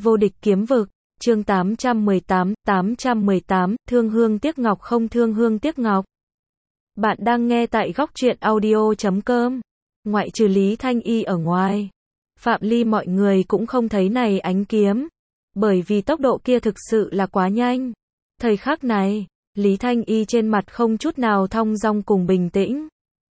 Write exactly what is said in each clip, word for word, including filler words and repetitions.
Vô địch kiếm vực, chương tám trăm mười tám, tám trăm mười tám, thương hương tiếc ngọc không thương hương tiếc ngọc. Bạn đang nghe tại góc truyện audio chấm com. Ngoại trừ Lý Thanh Y ở ngoài, Phạm Ly mọi người cũng không thấy này ánh kiếm, bởi vì tốc độ kia thực sự là quá nhanh. Thời khắc này, Lý Thanh Y trên mặt không chút nào thong dong cùng bình tĩnh.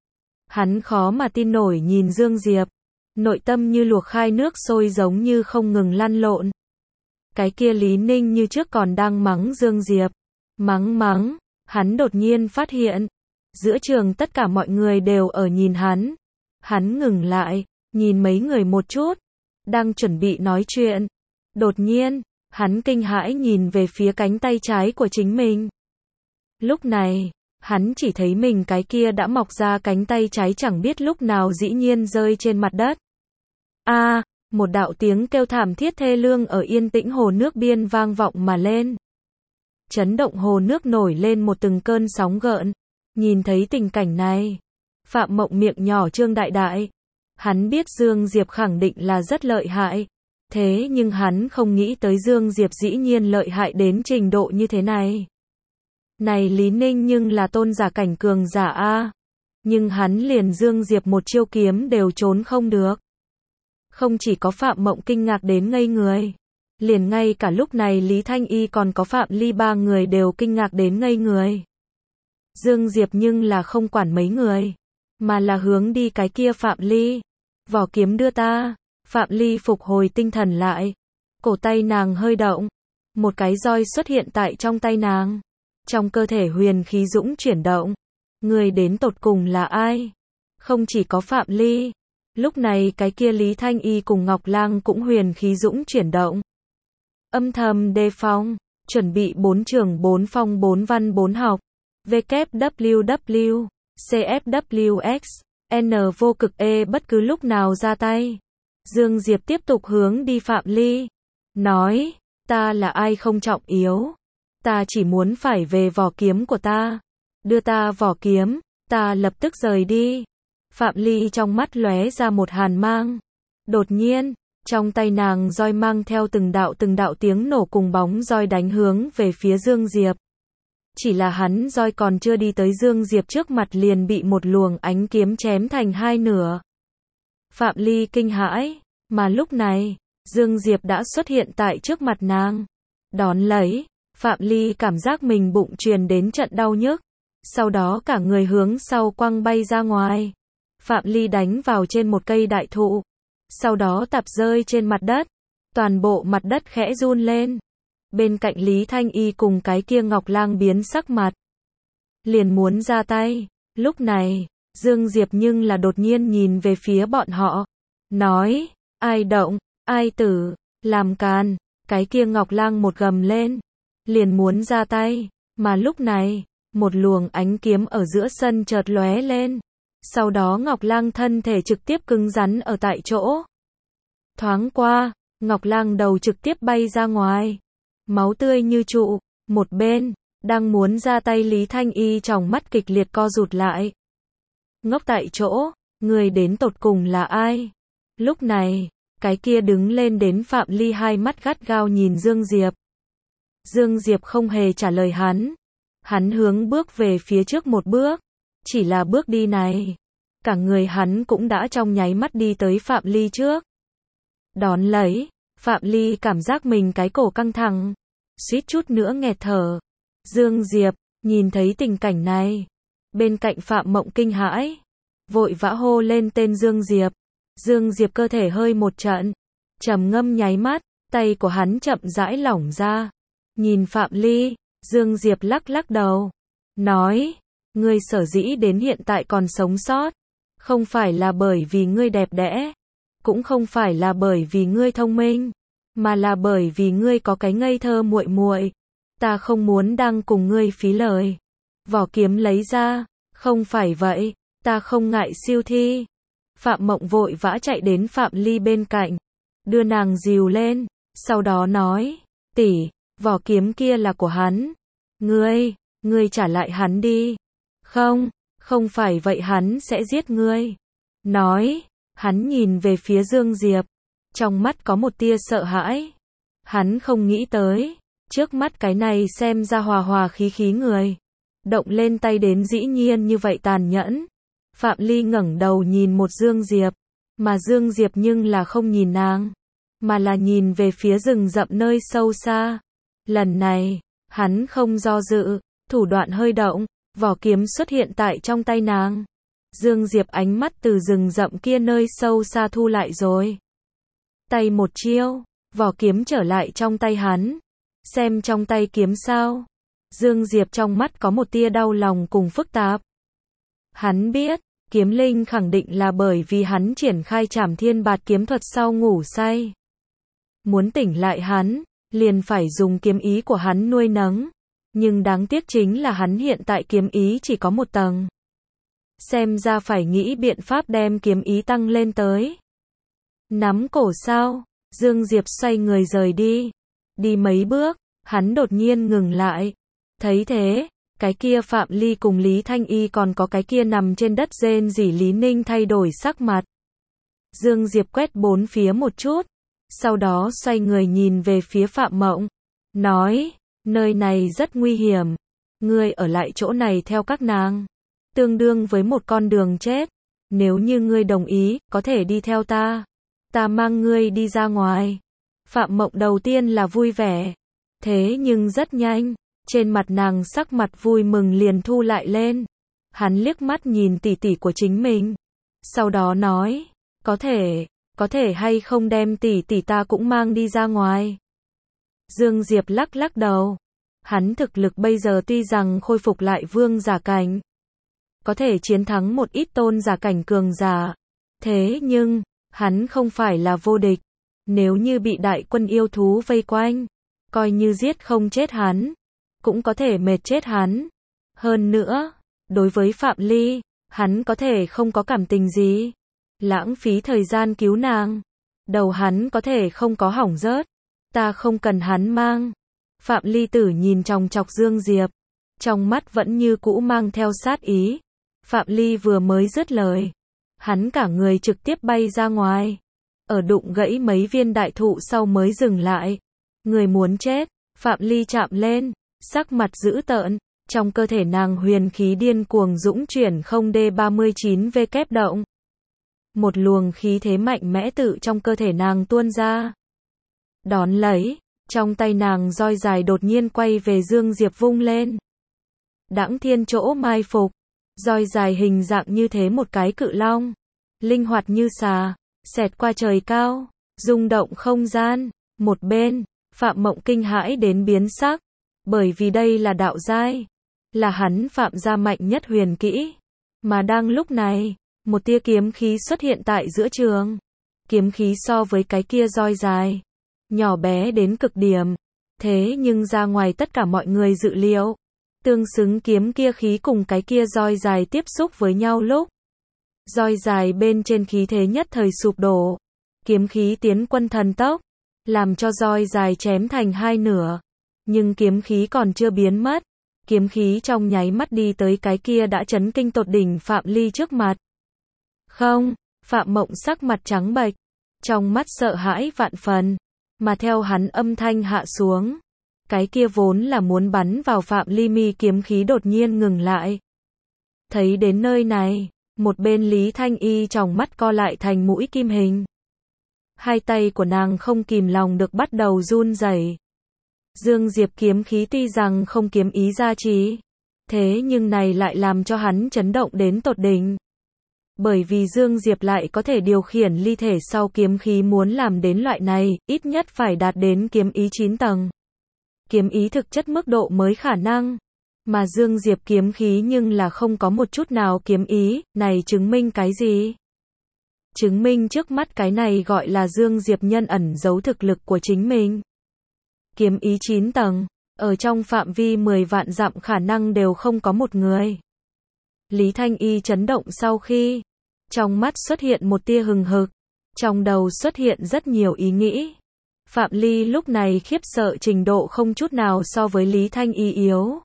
Hắn khó mà tin nổi nhìn Dương Diệp, nội tâm như luộc khai nước sôi giống như không ngừng lăn lộn. Cái kia Lý Ninh như trước còn đang mắng Dương Diệp, mắng mắng, hắn đột nhiên phát hiện, giữa trường tất cả mọi người đều ở nhìn hắn. Hắn ngừng lại, nhìn mấy người một chút, đang chuẩn bị nói chuyện. Đột nhiên, hắn kinh hãi nhìn về phía cánh tay trái của chính mình. Lúc này, hắn chỉ thấy mình cái kia đã mọc ra cánh tay trái chẳng biết lúc nào dĩ nhiên rơi trên mặt đất. A, à, một đạo tiếng kêu thảm thiết thê lương ở yên tĩnh hồ nước biên vang vọng mà lên. Chấn động hồ nước nổi lên một từng cơn sóng gợn. Nhìn thấy tình cảnh này, Phạm Mộng miệng nhỏ trương đại đại. Hắn biết Dương Diệp khẳng định là rất lợi hại. Thế nhưng hắn không nghĩ tới Dương Diệp dĩ nhiên lợi hại đến trình độ như thế này. Này Lý Ninh nhưng là tôn giả cảnh cường giả a, nhưng hắn liền Dương Diệp một chiêu kiếm đều trốn không được. Không chỉ có Phạm Mộng kinh ngạc đến ngây người, liền ngay cả lúc này Lý Thanh Y còn có Phạm Ly ba người đều kinh ngạc đến ngây người. Dương Diệp nhưng là không quản mấy người, mà là hướng đi cái kia Phạm Ly. Vỏ kiếm đưa ta. Phạm Ly phục hồi tinh thần lại, cổ tay nàng hơi động, một cái roi xuất hiện tại trong tay nàng. Trong cơ thể huyền khí dũng chuyển động. Người đến tột cùng là ai? Không chỉ có Phạm Ly, lúc này cái kia Lý Thanh Y cùng Ngọc Lang cũng huyền khí dũng chuyển động. Âm thầm đề phòng, chuẩn bị bốn trường bốn phong bốn văn bốn học. W W W, C F W X, N vô cực E bất cứ lúc nào ra tay. Dương Diệp tiếp tục hướng đi Phạm Ly, nói, ta là ai không trọng yếu. Ta chỉ muốn phải về vỏ kiếm của ta. Đưa ta vỏ kiếm, ta lập tức rời đi. Phạm Ly trong mắt lóe ra một hàn mang. Đột nhiên, trong tay nàng roi mang theo từng đạo từng đạo tiếng nổ cùng bóng roi đánh hướng về phía Dương Diệp. Chỉ là hắn roi còn chưa đi tới Dương Diệp trước mặt liền bị một luồng ánh kiếm chém thành hai nửa. Phạm Ly kinh hãi, mà lúc này, Dương Diệp đã xuất hiện tại trước mặt nàng. Đón lấy, Phạm Ly cảm giác mình bụng truyền đến trận đau nhức, sau đó cả người hướng sau quăng bay ra ngoài. Phạm Ly đánh vào trên một cây đại thụ, sau đó tạp rơi trên mặt đất, toàn bộ mặt đất khẽ run lên. Bên cạnh Lý Thanh Y cùng cái kia Ngọc Lang biến sắc mặt, liền muốn ra tay. Lúc này, Dương Diệp nhưng là đột nhiên nhìn về phía bọn họ, nói, ai động, ai tử, làm càn. Cái kia Ngọc Lang một gầm lên, liền muốn ra tay, mà lúc này, một luồng ánh kiếm ở giữa sân chợt lóe lên. Sau đó Ngọc Lang thân thể trực tiếp cứng rắn ở tại chỗ. Thoáng qua, Ngọc Lang đầu trực tiếp bay ra ngoài, máu tươi như trụ. Một bên, đang muốn ra tay Lý Thanh Y trong mắt kịch liệt co rụt lại. Ngốc tại chỗ, người đến tột cùng là ai? Lúc này, cái kia đứng lên đến Phạm Ly hai mắt gắt gao nhìn Dương Diệp. Dương Diệp không hề trả lời hắn. Hắn hướng bước về phía trước một bước. Chỉ là bước đi này, cả người hắn cũng đã trong nháy mắt đi tới Phạm Ly trước. Đón lấy, Phạm Ly cảm giác mình cái cổ căng thẳng, suýt chút nữa nghẹt thở. Dương Diệp, nhìn thấy tình cảnh này, bên cạnh Phạm Mộng kinh hãi, vội vã hô lên tên Dương Diệp. Dương Diệp cơ thể hơi một trận, trầm ngâm nháy mắt, tay của hắn chậm rãi lỏng ra. Nhìn Phạm Ly, Dương Diệp lắc lắc đầu, nói, ngươi sở dĩ đến hiện tại còn sống sót, không phải là bởi vì ngươi đẹp đẽ, cũng không phải là bởi vì ngươi thông minh, mà là bởi vì ngươi có cái ngây thơ muội muội. Ta không muốn đang cùng ngươi phí lời. Vỏ kiếm lấy ra, không phải vậy, ta không ngại siêu thi. Phạm Mộng vội vã chạy đến Phạm Ly bên cạnh, đưa nàng dìu lên, sau đó nói, tỷ, vỏ kiếm kia là của hắn. Ngươi, ngươi trả lại hắn đi. Không, không phải vậy hắn sẽ giết ngươi. Nói, hắn nhìn về phía Dương Diệp, trong mắt có một tia sợ hãi. Hắn không nghĩ tới, trước mắt cái này xem ra hòa hòa khí khí người. Động lên tay đến dĩ nhiên như vậy tàn nhẫn. Phạm Ly ngẩng đầu nhìn một Dương Diệp, mà Dương Diệp nhưng là không nhìn nàng, mà là nhìn về phía rừng rậm nơi sâu xa. Lần này, hắn không do dự, thủ đoạn hơi động, vỏ kiếm xuất hiện tại trong tay nàng. Dương Diệp ánh mắt từ rừng rậm kia nơi sâu xa thu lại rồi. Tay một chiêu, vỏ kiếm trở lại trong tay hắn. Xem trong tay kiếm sao? Dương Diệp trong mắt có một tia đau lòng cùng phức tạp. Hắn biết, kiếm linh khẳng định là bởi vì hắn triển khai Trảm Thiên Bạt kiếm thuật sau ngủ say. Muốn tỉnh lại hắn, liền phải dùng kiếm ý của hắn nuôi nấng. Nhưng đáng tiếc chính là hắn hiện tại kiếm ý chỉ có một tầng. Xem ra phải nghĩ biện pháp đem kiếm ý tăng lên tới. Nắm cổ sao? Dương Diệp xoay người rời đi. Đi mấy bước, hắn đột nhiên ngừng lại. Thấy thế, cái kia Phạm Ly cùng Lý Thanh Y còn có cái kia nằm trên đất rên rỉ Lý Ninh thay đổi sắc mặt. Dương Diệp quét bốn phía một chút, sau đó xoay người nhìn về phía Phạm Mộng, nói, nơi này rất nguy hiểm, ngươi ở lại chỗ này theo các nàng, tương đương với một con đường chết, nếu như ngươi đồng ý, có thể đi theo ta, ta mang ngươi đi ra ngoài. Phạm Mộng đầu tiên là vui vẻ, thế nhưng rất nhanh, trên mặt nàng sắc mặt vui mừng liền thu lại lên. Hắn liếc mắt nhìn tỷ tỷ của chính mình, sau đó nói, có thể, có thể hay không đem tỷ tỷ ta cũng mang đi ra ngoài. Dương Diệp lắc lắc đầu, hắn thực lực bây giờ tuy rằng khôi phục lại vương giả cảnh, có thể chiến thắng một ít tôn giả cảnh cường giả, thế nhưng, hắn không phải là vô địch, nếu như bị đại quân yêu thú vây quanh, coi như giết không chết hắn, cũng có thể mệt chết hắn. Hơn nữa, đối với Phạm Ly, hắn có thể không có cảm tình gì, lãng phí thời gian cứu nàng, đầu hắn có thể không có hỏng rớt, ta không cần hắn mang. Phạm Ly Tử nhìn chòng chọc Dương Diệp, trong mắt vẫn như cũ mang theo sát ý. Phạm Ly vừa mới dứt lời, hắn cả người trực tiếp bay ra ngoài, ở đụng gãy mấy viên đại thụ sau mới dừng lại. Người muốn chết, Phạm Ly chạm lên, sắc mặt dữ tợn, trong cơ thể nàng huyền khí điên cuồng dũng chuyển không D ba mươi chín V kép động. Một luồng khí thế mạnh mẽ tự trong cơ thể nàng tuôn ra. Đón lấy, trong tay nàng roi dài đột nhiên quay về Dương Diệp vung lên. Đãng thiên chỗ mai phục, roi dài hình dạng như thế một cái cự long, linh hoạt như xà, xẹt qua trời cao, rung động không gian. Một bên, Phạm Mộng kinh hãi đến biến sắc, bởi vì đây là đạo giai, là hắn Phạm gia mạnh nhất huyền kỹ. Mà đang lúc này, một tia kiếm khí xuất hiện tại giữa trường. Kiếm khí so với cái kia roi dài, nhỏ bé đến cực điểm, thế nhưng ra ngoài tất cả mọi người dự liệu. Tương xứng kiếm kia khí cùng cái kia roi dài tiếp xúc với nhau lúc, roi dài bên trên khí thế nhất thời sụp đổ, kiếm khí tiến quân thần tốc, làm cho roi dài chém thành hai nửa. Nhưng kiếm khí còn chưa biến mất, kiếm khí trong nháy mắt đi tới cái kia đã chấn kinh tột đỉnh Phạm Ly trước mặt. Không, Phạm Mộng sắc mặt trắng bệch, trong mắt sợ hãi vạn phần, mà theo hắn âm thanh hạ xuống, cái kia vốn là muốn bắn vào Phạm Ly mi kiếm khí đột nhiên ngừng lại. Thấy đến nơi này, một bên Lý Thanh Y trong mắt co lại thành mũi kim hình. Hai tay của nàng không kìm lòng được bắt đầu run rẩy. Dương Diệp kiếm khí tuy rằng không kiếm ý gia trì, thế nhưng này lại làm cho hắn chấn động đến tột đỉnh. Bởi vì Dương Diệp lại có thể điều khiển ly thể sau kiếm khí, muốn làm đến loại này, ít nhất phải đạt đến kiếm ý chín tầng. Kiếm ý thực chất mức độ mới khả năng, mà Dương Diệp kiếm khí nhưng là không có một chút nào kiếm ý, này chứng minh cái gì? Chứng minh trước mắt cái này gọi là Dương Diệp nhân ẩn giấu thực lực của chính mình. Kiếm ý chín tầng, ở trong phạm vi mười vạn dặm khả năng đều không có một người. Lý Thanh Y chấn động sau khi, trong mắt xuất hiện một tia hừng hực, trong đầu xuất hiện rất nhiều ý nghĩ. Phạm Ly lúc này khiếp sợ trình độ không chút nào so với Lý Thanh Y yếu.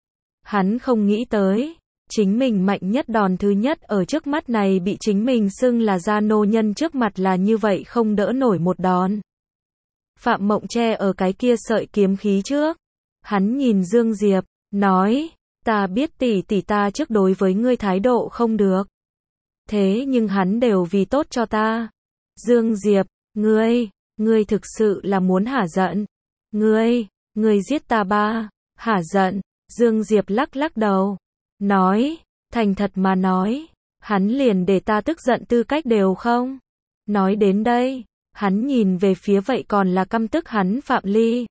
Hắn không nghĩ tới, chính mình mạnh nhất đòn thứ nhất ở trước mắt này bị chính mình xưng là gia nô nhân trước mặt là như vậy không đỡ nổi một đòn. Phạm Mộng che ở cái kia sợi kiếm khí trước. Hắn nhìn Dương Diệp, nói, ta biết tỷ tỷ ta trước đối với ngươi thái độ không được. Thế nhưng hắn đều vì tốt cho ta. Dương Diệp, ngươi, ngươi thực sự là muốn hả giận. Ngươi, ngươi giết ta ba, hả giận. Dương Diệp lắc lắc đầu, nói, thành thật mà nói, hắn liền để ta tức giận tư cách đều không. Nói đến đây, hắn nhìn về phía vậy còn là căm tức hắn Phạm Ly.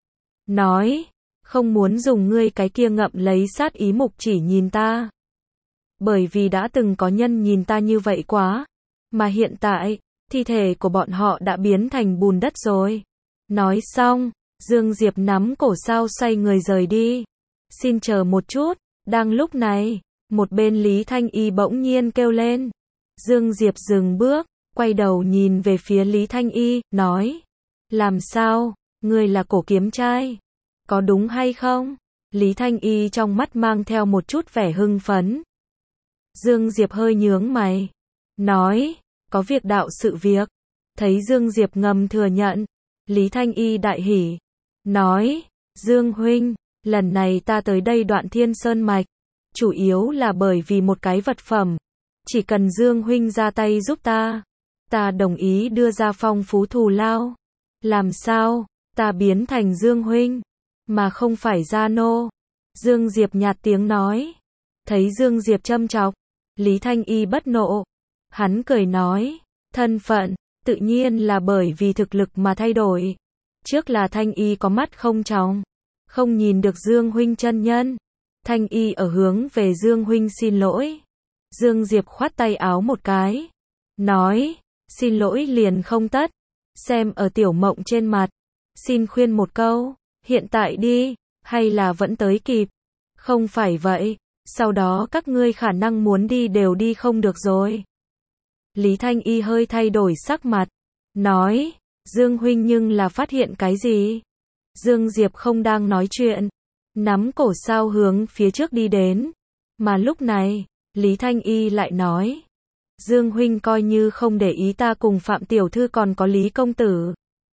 Nói, không muốn dùng ngươi cái kia ngậm lấy sát ý mục chỉ nhìn ta. Bởi vì đã từng có nhân nhìn ta như vậy quá, mà hiện tại, thi thể của bọn họ đã biến thành bùn đất rồi. Nói xong, Dương Diệp nắm cổ Sao xoay người rời đi. Xin chờ một chút, đang lúc này, một bên Lý Thanh Y bỗng nhiên kêu lên. Dương Diệp dừng bước, quay đầu nhìn về phía Lý Thanh Y, nói, làm sao, ngươi là cổ kiếm trai, có đúng hay không? Lý Thanh Y trong mắt mang theo một chút vẻ hưng phấn. Dương Diệp hơi nhướng mày, nói, có việc đạo sự việc. Thấy Dương Diệp ngầm thừa nhận, Lý Thanh Y đại hỉ, nói, Dương huynh, lần này ta tới đây Đoạn Thiên Sơn Mạch, chủ yếu là bởi vì một cái vật phẩm, chỉ cần Dương huynh ra tay giúp ta, ta đồng ý đưa ra phong phú thù lao. Làm sao, ta biến thành Dương huynh, mà không phải gia nô? Dương Diệp nhạt tiếng nói. Thấy Dương Diệp châm chọc, Lý Thanh Y bất nộ. Hắn cười nói, thân phận, tự nhiên là bởi vì thực lực mà thay đổi. Trước là Thanh Y có mắt không tròng, không nhìn được Dương huynh chân nhân. Thanh Y ở hướng về Dương huynh xin lỗi. Dương Diệp khoát tay áo một cái, nói, xin lỗi liền không tất. Xem ở Tiểu Mộng trên mặt, xin khuyên một câu, hiện tại đi, hay là vẫn tới kịp. Không phải vậy, sau đó các ngươi khả năng muốn đi đều đi không được rồi. Lý Thanh Y hơi thay đổi sắc mặt, nói, Dương huynh nhưng là phát hiện cái gì? Dương Diệp không đang nói chuyện, nắm cổ Sao hướng phía trước đi đến. Mà lúc này, Lý Thanh Y lại nói, Dương huynh coi như không để ý ta cùng Phạm tiểu thư còn có Lý công tử.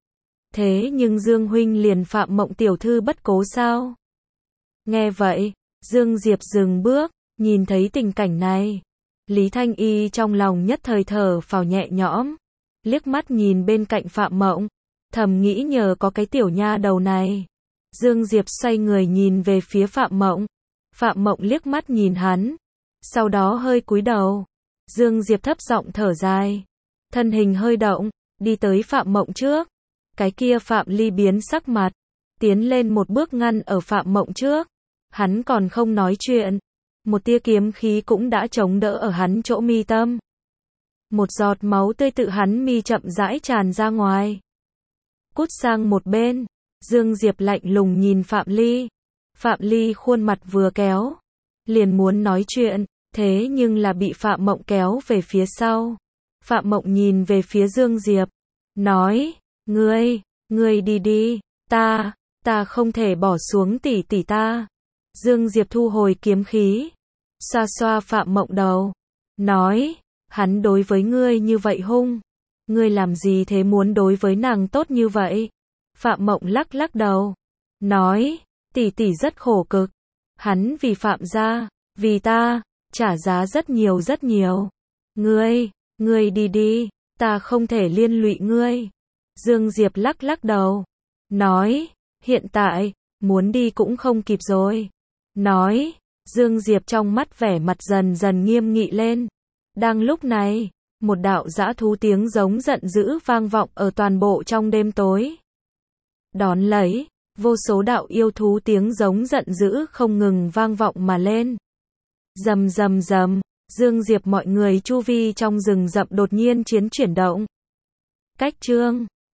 Thế nhưng Dương huynh liền Phạm Mộng tiểu thư bất cố sao? Nghe vậy, Dương Diệp dừng bước, nhìn thấy tình cảnh này, Lý Thanh Y trong lòng nhất thời thở phào nhẹ nhõm, liếc mắt nhìn bên cạnh Phạm Mộng, thầm nghĩ nhờ có cái tiểu nha đầu này. Dương Diệp xoay người nhìn về phía Phạm Mộng, Phạm Mộng liếc mắt nhìn hắn, sau đó hơi cúi đầu. Dương Diệp thấp giọng thở dài, thân hình hơi động, đi tới Phạm Mộng trước. Cái kia Phạm Ly biến sắc mặt, tiến lên một bước ngăn ở Phạm Mộng trước. Hắn còn không nói chuyện, một tia kiếm khí cũng đã chống đỡ ở hắn chỗ mi tâm. Một giọt máu tươi tự hắn mi chậm rãi tràn ra ngoài. Cút sang một bên, Dương Diệp lạnh lùng nhìn Phạm Ly. Phạm Ly khuôn mặt vừa kéo, liền muốn nói chuyện, thế nhưng là bị Phạm Mộng kéo về phía sau. Phạm Mộng nhìn về phía Dương Diệp, nói, ngươi, ngươi đi đi, ta, ta không thể bỏ xuống tỷ tỷ ta. Dương Diệp thu hồi kiếm khí, xoa xoa Phạm Mộng đầu, nói, hắn đối với ngươi như vậy hung, ngươi làm gì thế muốn đối với nàng tốt như vậy? Phạm Mộng lắc lắc đầu, nói, tỷ tỷ rất khổ cực, hắn vì Phạm gia, vì ta, trả giá rất nhiều rất nhiều. Ngươi, ngươi đi đi, ta không thể liên lụy ngươi. Dương Diệp lắc lắc đầu, nói, hiện tại, muốn đi cũng không kịp rồi. Nói, Dương Diệp trong mắt vẻ mặt dần dần nghiêm nghị lên. Đang lúc này, một đạo dã thú tiếng giống giận dữ vang vọng ở toàn bộ trong đêm tối. Đón lấy, vô số đạo yêu thú tiếng giống giận dữ không ngừng vang vọng mà lên. Rầm rầm rầm, Dương Diệp mọi người chu vi trong rừng rậm đột nhiên chiến chuyển động. Cách chương